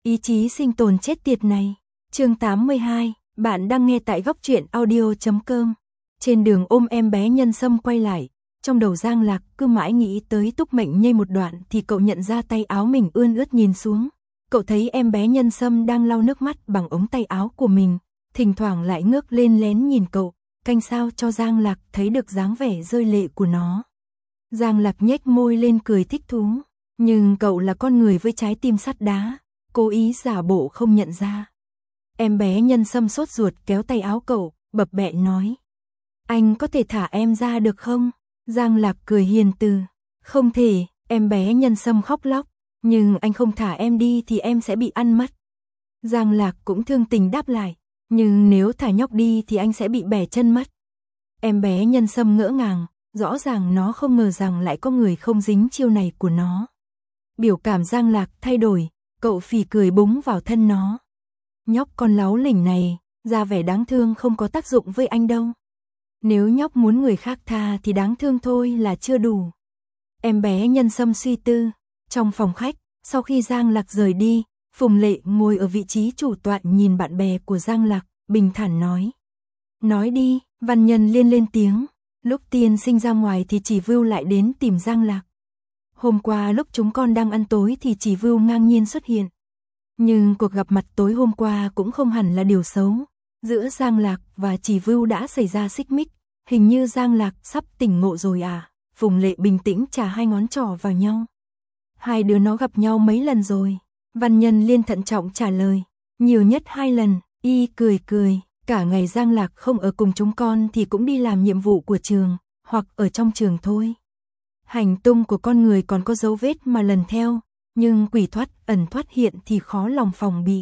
Ý chí sinh tồn chết tiệt này. Chương 82, bạn đang nghe tại góc truyện audio.com. Trên đường ôm em bé Nhân Sâm quay lại, trong đầu Giang Lạc cứ mãi nghĩ tới Túc Mệnh Nhây một đoạn thì cậu nhận ra tay áo mình ươn ướt nhìn xuống. Cậu thấy em bé Nhân Sâm đang lau nước mắt bằng ống tay áo của mình, thỉnh thoảng lại ngước lên lén nhìn cậu, canh sao cho Giang Lạc thấy được dáng vẻ rơi lệ của nó. Giang Lạc nhếch môi lên cười thích thú, nhưng cậu là con người với trái tim sắt đá, cố ý giả bộ không nhận ra. Em bé Nhân Sâm sốt ruột kéo tay áo cậu, bập bẹ nói: "Anh có thể thả em ra được không?" Giang Lạc cười hiền từ: "Không thể." Em bé Nhân Sâm khóc lóc: "Nhưng anh không thả em đi thì em sẽ bị ăn mất." Giang Lạc cũng thương tình đáp lại: "Nhưng nếu thả nhóc đi thì anh sẽ bị bẻ chân mất." Em bé Nhân Sâm ngỡ ngàng, rõ ràng nó không ngờ rằng lại có người không dính chiêu này của nó. Biểu cảm Giang Lạc thay đổi, cậu phì cười búng vào thân nó: "Nhóc con láu lỉnh này, ra vẻ đáng thương không có tác dụng với anh đâu. Nếu nhóc muốn người khác tha thì đáng thương thôi là chưa đủ." Em bé Nhân Sâm suy tư. Trong phòng khách, sau khi Giang Lạc rời đi, Phùng Lệ ngồi ở vị trí chủ tọa nhìn bạn bè của Giang Lạc, bình thản nói: "Nói đi." Văn Nhân Liên lên tiếng: "Lúc tiên sinh ra ngoài thì chỉ Vưu lại đến tìm Giang Lạc. Hôm qua lúc chúng con đang ăn tối thì chỉ Vưu ngang nhiên xuất hiện. Nhưng cuộc gặp mặt tối hôm qua cũng không hẳn là điều xấu. Giữa Giang Lạc và chỉ Vưu đã xảy ra xích mích, hình như Giang Lạc sắp tỉnh ngộ rồi à?" Phùng Lệ bình tĩnh chà hai ngón trỏ vào nhau: "Hai đứa nó gặp nhau mấy lần rồi?" Văn Nhân Liên thận trọng trả lời: "Nhiều nhất 2 lần." Y cười cười: "Cả ngày Giang Lạc không ở cùng chúng con thì cũng đi làm nhiệm vụ của trường, hoặc ở trong trường thôi. Hành tung của con người còn có dấu vết mà lần theo, nhưng quỷ thoát ẩn thoát hiện thì khó lòng phòng bị."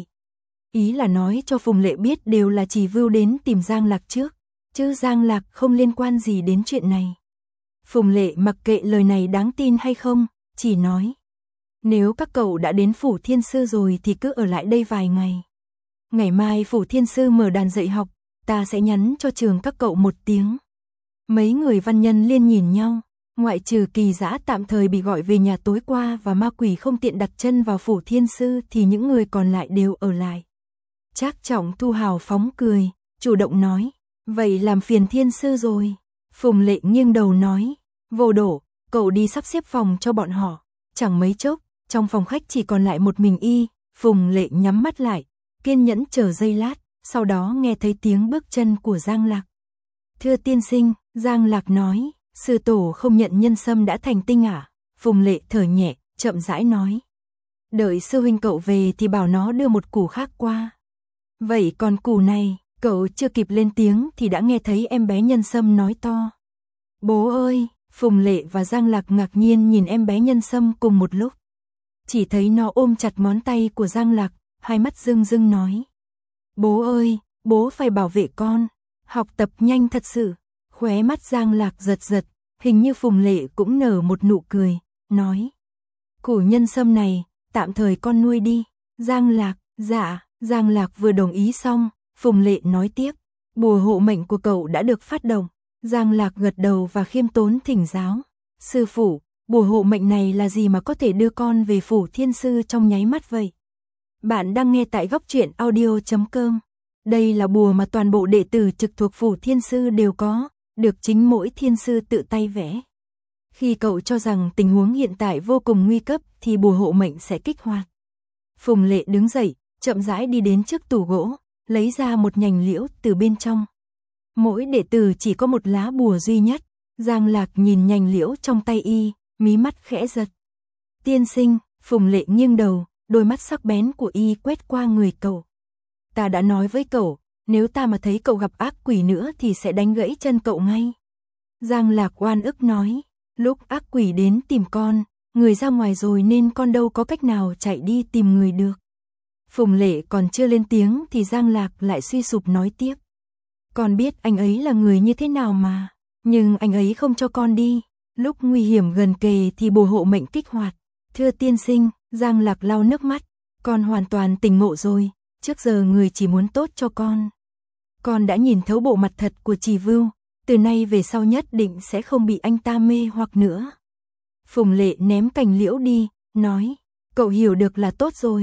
Ý là nói cho Phùng Lệ biết đều là chỉ Vưu đến tìm Giang Lạc trước, chứ Giang Lạc không liên quan gì đến chuyện này. Phùng Lệ mặc kệ lời này đáng tin hay không, chỉ nói: "Nếu các cậu đã đến Phủ Thiên Sư rồi thì cứ ở lại đây vài ngày. Ngày mai Phủ Thiên Sư mở đàn dạy học, ta sẽ nhắn cho trường các cậu một tiếng." Mấy người Văn Nhân Liên nhìn nhau, ngoại trừ Kỳ Dã tạm thời bị gọi về nhà tối qua và ma quỷ không tiện đặt chân vào Phủ Thiên Sư thì những người còn lại đều ở lại. Trác Trọng Thu hào phóng cười, chủ động nói: "Vậy làm phiền Thiên Sư rồi." Phùng Lệ nghiêng đầu nói: "Vô Đổ, cậu đi sắp xếp phòng cho bọn họ." Chẳng mấy chốc, trong phòng khách chỉ còn lại một mình y. Phùng Lệ nhắm mắt lại, kiên nhẫn chờ giây lát, sau đó nghe thấy tiếng bước chân của Giang Lạc. "Thưa tiên sinh." Giang Lạc nói: "Sư tổ không nhận Nhân Sâm đã thành tinh à?" Phùng Lệ thở nhẹ, chậm rãi nói: "Đợi sư huynh cậu về thì bảo nó đưa một củ khác qua." "Vậy còn củ này?" Cậu chưa kịp lên tiếng thì đã nghe thấy em bé Nhân Sâm nói to: "Bố ơi!" Phùng Lệ và Giang Lạc ngạc nhiên nhìn em bé Nhân Sâm cùng một lúc. Chỉ thấy nó ôm chặt ngón tay của Giang Lạc, hai mắt rưng rưng nói: "Bố ơi, bố phải bảo vệ con, học tập nhanh thật sự." Khóe mắt Giang Lạc giật giật, hình như Phùng Lệ cũng nở một nụ cười, nói: "Củ Nhân Sâm này, tạm thời con nuôi đi." Giang Lạc: "Dạ." Giang Lạc vừa đồng ý xong, Phùng Lệ nói tiếp: "Bùa hộ mệnh của cậu đã được phát động." Giang Lạc gật đầu và khiêm tốn thỉnh giáo: "Sư phụ, bùa hộ mệnh này là gì mà có thể đưa con về Phủ Thiên Sư trong nháy mắt vậy?" Bạn đang nghe tại góc truyện audio.com. Đây là bùa mà toàn bộ đệ tử trực thuộc Phủ Thiên Sư đều có, được chính mỗi Thiên Sư tự tay vẽ. Khi cậu cho rằng tình huống hiện tại vô cùng nguy cấp thì bùa hộ mệnh sẽ kích hoạt. Phùng Lệ đứng dậy, chậm rãi đi đến trước tủ gỗ, lấy ra một nhành liễu từ bên trong. Mỗi đệ tử chỉ có một lá bùa duy nhất. Giang Lạc nhìn nhành liễu trong tay y, mí mắt khẽ giật. "Tiên sinh." Phùng Lệ nghiêng đầu, đôi mắt sắc bén của y quét qua người cậu: "Ta đã nói với cậu, nếu ta mà thấy cậu gặp ác quỷ nữa thì sẽ đánh gãy chân cậu ngay." Giang Lạc oan ức nói: "Lúc ác quỷ đến tìm con, người ra ngoài rồi nên con đâu có cách nào chạy đi tìm người được." Phùng Lệ còn chưa lên tiếng thì Giang Lạc lại suy sụp nói tiếp: "Con biết anh ấy là người như thế nào mà, nhưng anh ấy không cho con đi. Lúc nguy hiểm gần kề thì bùa hộ mệnh kích hoạt." "Thưa tiên sinh." Giang Lạc lau nước mắt: "Con hoàn toàn tỉnh ngộ rồi, trước giờ người chỉ muốn tốt cho con. Con đã nhìn thấu bộ mặt thật của Trì Vưu, từ nay về sau nhất định sẽ không bị anh ta mê hoặc nữa." Phùng Lệ ném cành liễu đi, nói: "Cậu hiểu được là tốt rồi."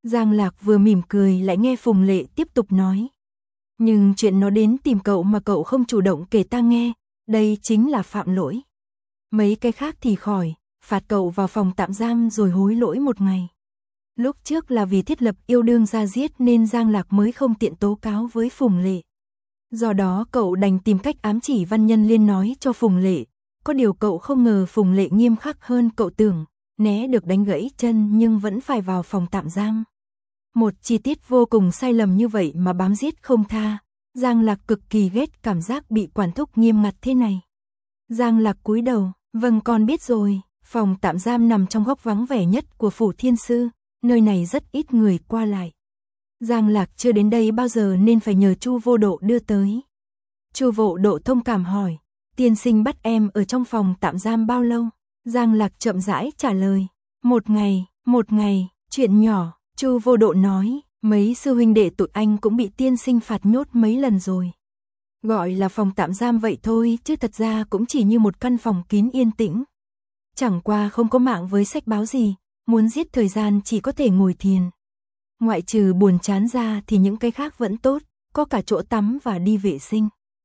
Giang Lạc vừa mỉm cười lại nghe Phùng Lệ tiếp tục nói. Nhưng chuyện nó đến tìm cậu mà cậu không chủ động kể ta nghe, đây chính là phạm lỗi. Mấy cái khác thì khỏi, phạt cậu vào phòng tạm giam rồi hối lỗi một ngày. Lúc trước là vì thiết lập yêu đương ra giết nên Giang Lạc mới không tiện tố cáo với Phùng Lệ. Do đó cậu đành tìm cách ám chỉ Văn Nhân Liên nói cho Phùng Lệ. Có điều cậu không ngờ Phùng Lệ nghiêm khắc hơn cậu tưởng, né được đánh gãy chân nhưng vẫn phải vào phòng tạm giam. Một chi tiết vô cùng sai lầm như vậy mà bám giết không tha. Giang Lạc cực kỳ ghét cảm giác bị quản thúc nghiêm ngặt thế này. Giang Lạc cúi đầu, vâng con biết rồi. Phòng tạm giam nằm trong góc vắng vẻ nhất của phủ Thiên Sư, nơi này rất ít người qua lại. Giang Lạc chưa đến đây bao giờ nên phải nhờ Chu Vô Độ đưa tới. Chu Vô Độ thông cảm hỏi, tiên sinh bắt em ở trong phòng tạm giam bao lâu? Giang Lạc chậm rãi trả lời, một ngày, chuyện nhỏ. Chu Vô Độ nói, mấy sư huynh đệ tụi anh cũng bị tiên sinh phạt nhốt mấy lần rồi. Gọi là phòng tạm giam vậy thôi chứ thật ra cũng chỉ như một căn phòng kín yên tĩnh. Chẳng qua không có mạng với sách báo gì, muốn giết thời gian chỉ có thể ngồi thiền. Ngoại trừ buồn chán ra thì những cái khác vẫn tốt, có cả chỗ tắm và đi vệ sinh.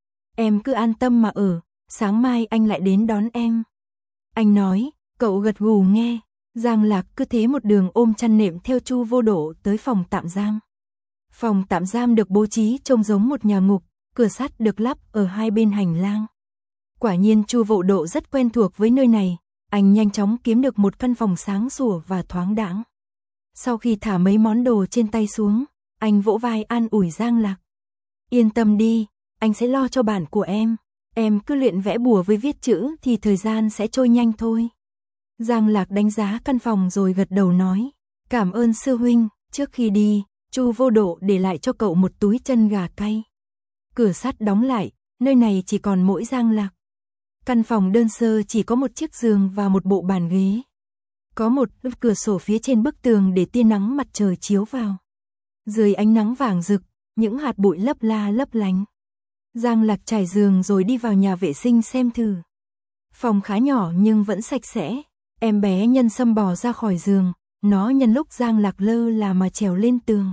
Em cứ an tâm mà ở, sáng mai anh lại đến đón em. Anh nói, cậu gật gù nghe. Giang Lạc cứ thế một đường ôm chăn nệm theo Chu Vô Độ tới phòng tạm giam. Phòng tạm giam được bố trí trông giống một nhà ngục, cửa sắt được lắp ở hai bên hành lang. Quả nhiên Chu Vô Độ rất quen thuộc với nơi này, anh nhanh chóng kiếm được một căn phòng sáng sủa và thoáng đãng. Sau khi thả mấy món đồ trên tay xuống, anh vỗ vai an ủi Giang Lạc. Yên tâm đi, anh sẽ lo cho bản của em cứ luyện vẽ bùa với viết chữ thì thời gian sẽ trôi nhanh thôi. Giang Lạc đánh giá căn phòng rồi gật đầu nói, cảm ơn sư huynh. Trước khi đi, Chu Vô Độ để lại cho cậu một túi chân gà cay. Cửa sắt đóng lại, nơi này chỉ còn mỗi Giang Lạc. Căn phòng đơn sơ chỉ có một chiếc giường và một bộ bàn ghế. Có một cửa sổ phía trên bức tường để tia nắng mặt trời chiếu vào. Dưới ánh nắng vàng rực, những hạt bụi lấp la lấp lánh. Giang Lạc trải giường rồi đi vào nhà vệ sinh xem thử. Phòng khá nhỏ nhưng vẫn sạch sẽ. Em bé Nhân Sâm bò ra khỏi giường, nó nhân lúc Giang Lạc lơ là mà trèo lên tường.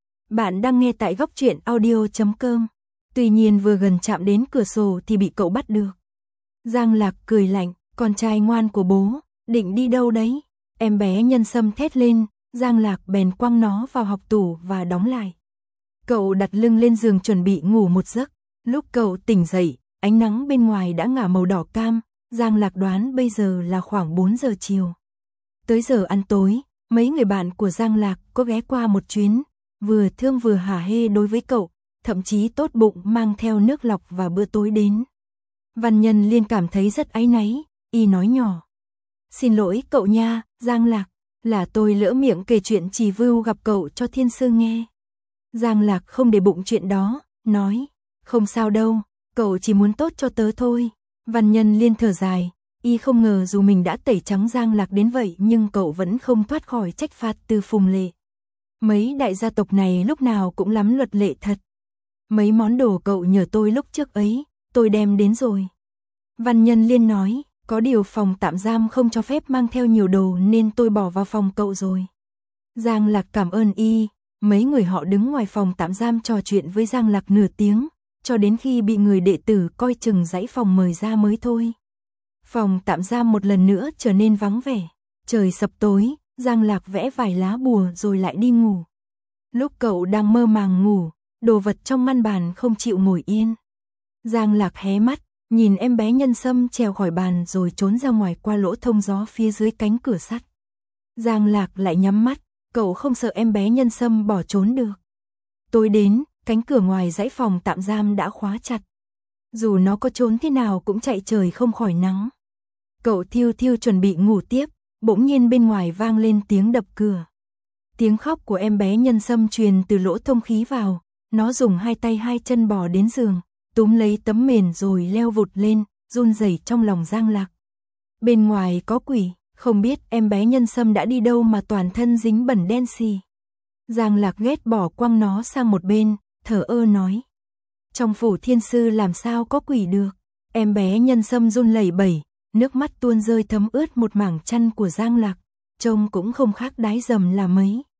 Bạn đang nghe tại góc truyện audio.com. Tuy nhiên vừa gần chạm đến cửa sổ thì bị cậu bắt được. Giang Lạc cười lạnh, con trai ngoan của bố, định đi đâu đấy? Em bé Nhân Sâm thét lên, Giang Lạc bèn quăng nó vào hộc tủ và đóng lại. Cậu đặt lưng lên giường chuẩn bị ngủ một giấc. Lúc cậu tỉnh dậy, ánh nắng bên ngoài đã ngả màu đỏ cam. Giang Lạc đoán bây giờ là khoảng 4 giờ chiều. Tới giờ ăn tối, mấy người bạn của Giang Lạc có ghé qua một chuyến, vừa thương vừa hả hê đối với cậu, thậm chí tốt bụng mang theo nước lọc và bữa tối đến. Văn Nhân Liên cảm thấy rất áy náy, y nói nhỏ. Xin lỗi cậu nha, Giang Lạc, là tôi lỡ miệng kể chuyện Trì Vưu gặp cậu cho Thiên Sư nghe. Giang Lạc không để bụng chuyện đó, nói, không sao đâu, cậu chỉ muốn tốt cho tớ thôi. Văn Nhân Liên thở dài, y không ngờ dù mình đã tẩy trắng Giang Lạc đến vậy nhưng cậu vẫn không thoát khỏi trách phạt từ Phùng Lệ. Mấy đại gia tộc này lúc nào cũng lắm luật lệ thật. Mấy món đồ cậu nhờ tôi lúc trước ấy, tôi đem đến rồi. Văn Nhân Liên nói, có điều phòng tạm giam không cho phép mang theo nhiều đồ nên tôi bỏ vào phòng cậu rồi. Giang Lạc cảm ơn y, mấy người họ đứng ngoài phòng tạm giam trò chuyện với Giang Lạc nửa tiếng. Cho đến khi bị người đệ tử coi chừng dãy phòng mời ra mới thôi. Phòng tạm giam một lần nữa trở nên vắng vẻ. Trời sập tối, Giang Lạc vẽ vài lá bùa rồi lại đi ngủ. Lúc cậu đang mơ màng ngủ, đồ vật trong ngăn bàn không chịu ngồi yên. Giang Lạc hé mắt, nhìn em bé Nhân Sâm trèo khỏi bàn rồi trốn ra ngoài qua lỗ thông gió phía dưới cánh cửa sắt. Giang Lạc lại nhắm mắt, cậu không sợ em bé Nhân Sâm bỏ trốn được. Tối đến, cánh cửa ngoài dãy phòng tạm giam đã khóa chặt. Dù nó có trốn thế nào cũng chạy trời không khỏi nắng. Cậu thiêu thiêu chuẩn bị ngủ tiếp, bỗng nhiên bên ngoài vang lên tiếng đập cửa. Tiếng khóc của em bé Nhân Sâm truyền từ lỗ thông khí vào, nó dùng hai tay hai chân bò đến giường, túm lấy tấm mền rồi leo vụt lên, run rẩy trong lòng Giang Lạc. Bên ngoài có quỷ, không biết em bé Nhân Sâm đã đi đâu mà toàn thân dính bẩn đen xì. Giang Lạc ghét bỏ quăng nó sang một bên, thở ơ nói. Trong phủ Thiên Sư làm sao có quỷ được. Em bé Nhân Sâm run lẩy bẩy, nước mắt tuôn rơi thấm ướt một mảng chăn của Giang Lạc, trông cũng không khác đái dầm là mấy.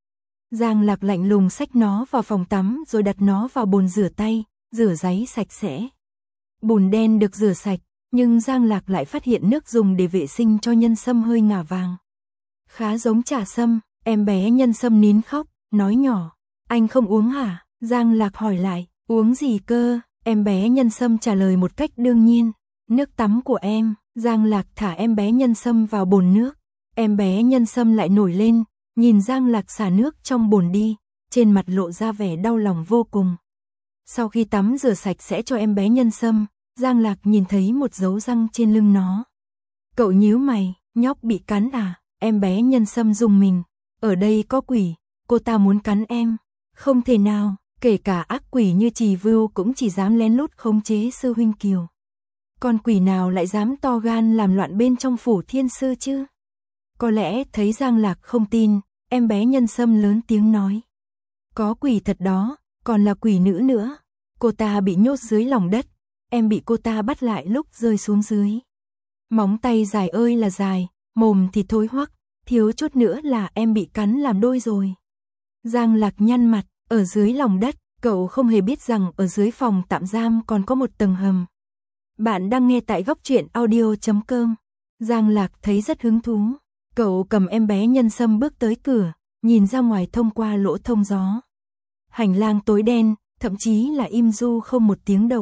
Giang Lạc lạnh lùng xách nó vào phòng tắm rồi đặt nó vào bồn rửa tay, rửa ráy sạch sẽ. Bùn đen được rửa sạch, nhưng Giang Lạc lại phát hiện nước dùng để vệ sinh cho Nhân Sâm hơi ngả vàng. Khá giống trà sâm, em bé Nhân Sâm nín khóc, nói nhỏ, anh không uống hả? Giang Lạc hỏi lại, uống gì cơ? Em bé Nhân Sâm trả lời một cách đương nhiên, nước tắm của em. Giang Lạc thả em bé Nhân Sâm vào bồn nước, em bé Nhân Sâm lại nổi lên, nhìn Giang Lạc xả nước trong bồn đi, trên mặt lộ ra vẻ đau lòng vô cùng. Sau khi tắm rửa sạch sẽ cho em bé Nhân Sâm, Giang Lạc nhìn thấy một dấu răng trên lưng nó. Cậu nhíu mày, nhóc bị cắn à? Em bé Nhân Sâm rùng mình, ở đây có quỷ, cô ta muốn cắn em. Không thể nào, kể cả ác quỷ như Trì Vưu cũng chỉ dám lén lút khống chế sư huynh Kiều. Con quỷ nào lại dám to gan làm loạn bên trong phủ thiên sư chứ? Có lẽ thấy Giang Lạc không tin, em bé Nhân Sâm lớn tiếng nói. Có quỷ thật đó, còn là quỷ nữ nữa. Cô ta bị nhốt dưới lòng đất, em bị cô ta bắt lại lúc rơi xuống dưới. Móng tay dài ơi là dài, mồm thì thối hoắc, thiếu chút nữa là em bị cắn làm đôi rồi. Giang Lạc nhăn mặt, ở dưới lòng đất, cậu không hề biết rằng ở dưới phòng tạm giam còn có một tầng hầm. Bạn đang nghe tại Góc Truyện Audio.com. Giang Lạc thấy rất hứng thú. Cậu cầm em bé Nhân Sâm bước tới cửa, nhìn ra ngoài thông qua lỗ thông gió. Hành lang tối đen, thậm chí là im du không một tiếng động.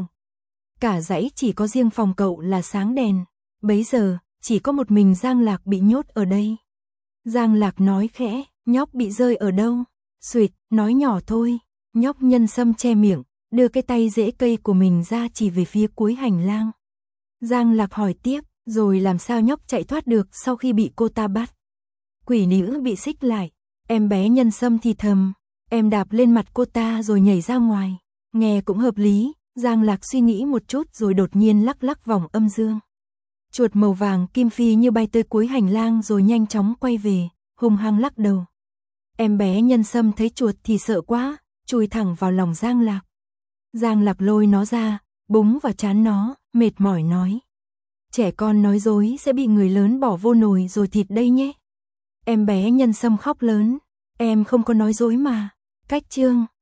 Cả dãy chỉ có riêng phòng cậu là sáng đèn. Bấy giờ, chỉ có một mình Giang Lạc bị nhốt ở đây. Giang Lạc nói khẽ, nhóc bị rơi ở đâu? Xuỵt, nói nhỏ thôi. Nhóc Nhân Sâm che miệng, đưa cái tay rễ cây của mình ra chỉ về phía cuối hành lang. Giang Lạc hỏi tiếp, rồi làm sao nhóc chạy thoát được sau khi bị cô ta bắt? Quỷ nữ bị xích lại, em bé Nhân Sâm thì thầm, em đạp lên mặt cô ta rồi nhảy ra ngoài. Nghe cũng hợp lý, Giang Lạc suy nghĩ một chút rồi đột nhiên lắc lắc vòng âm dương. Chuột màu vàng kim phi như bay tới cuối hành lang rồi nhanh chóng quay về, hung hăng lắc đầu. Em bé Nhân Sâm thấy chuột thì sợ quá, chui thẳng vào lòng Giang Lạc. Giang Lạc lôi nó ra, búng vào trán nó, mệt mỏi nói. Trẻ con nói dối sẽ bị người lớn bỏ vô nồi rồi thịt đây nhé. Em bé Nhân Sâm khóc lớn, em không có nói dối mà. Cách chương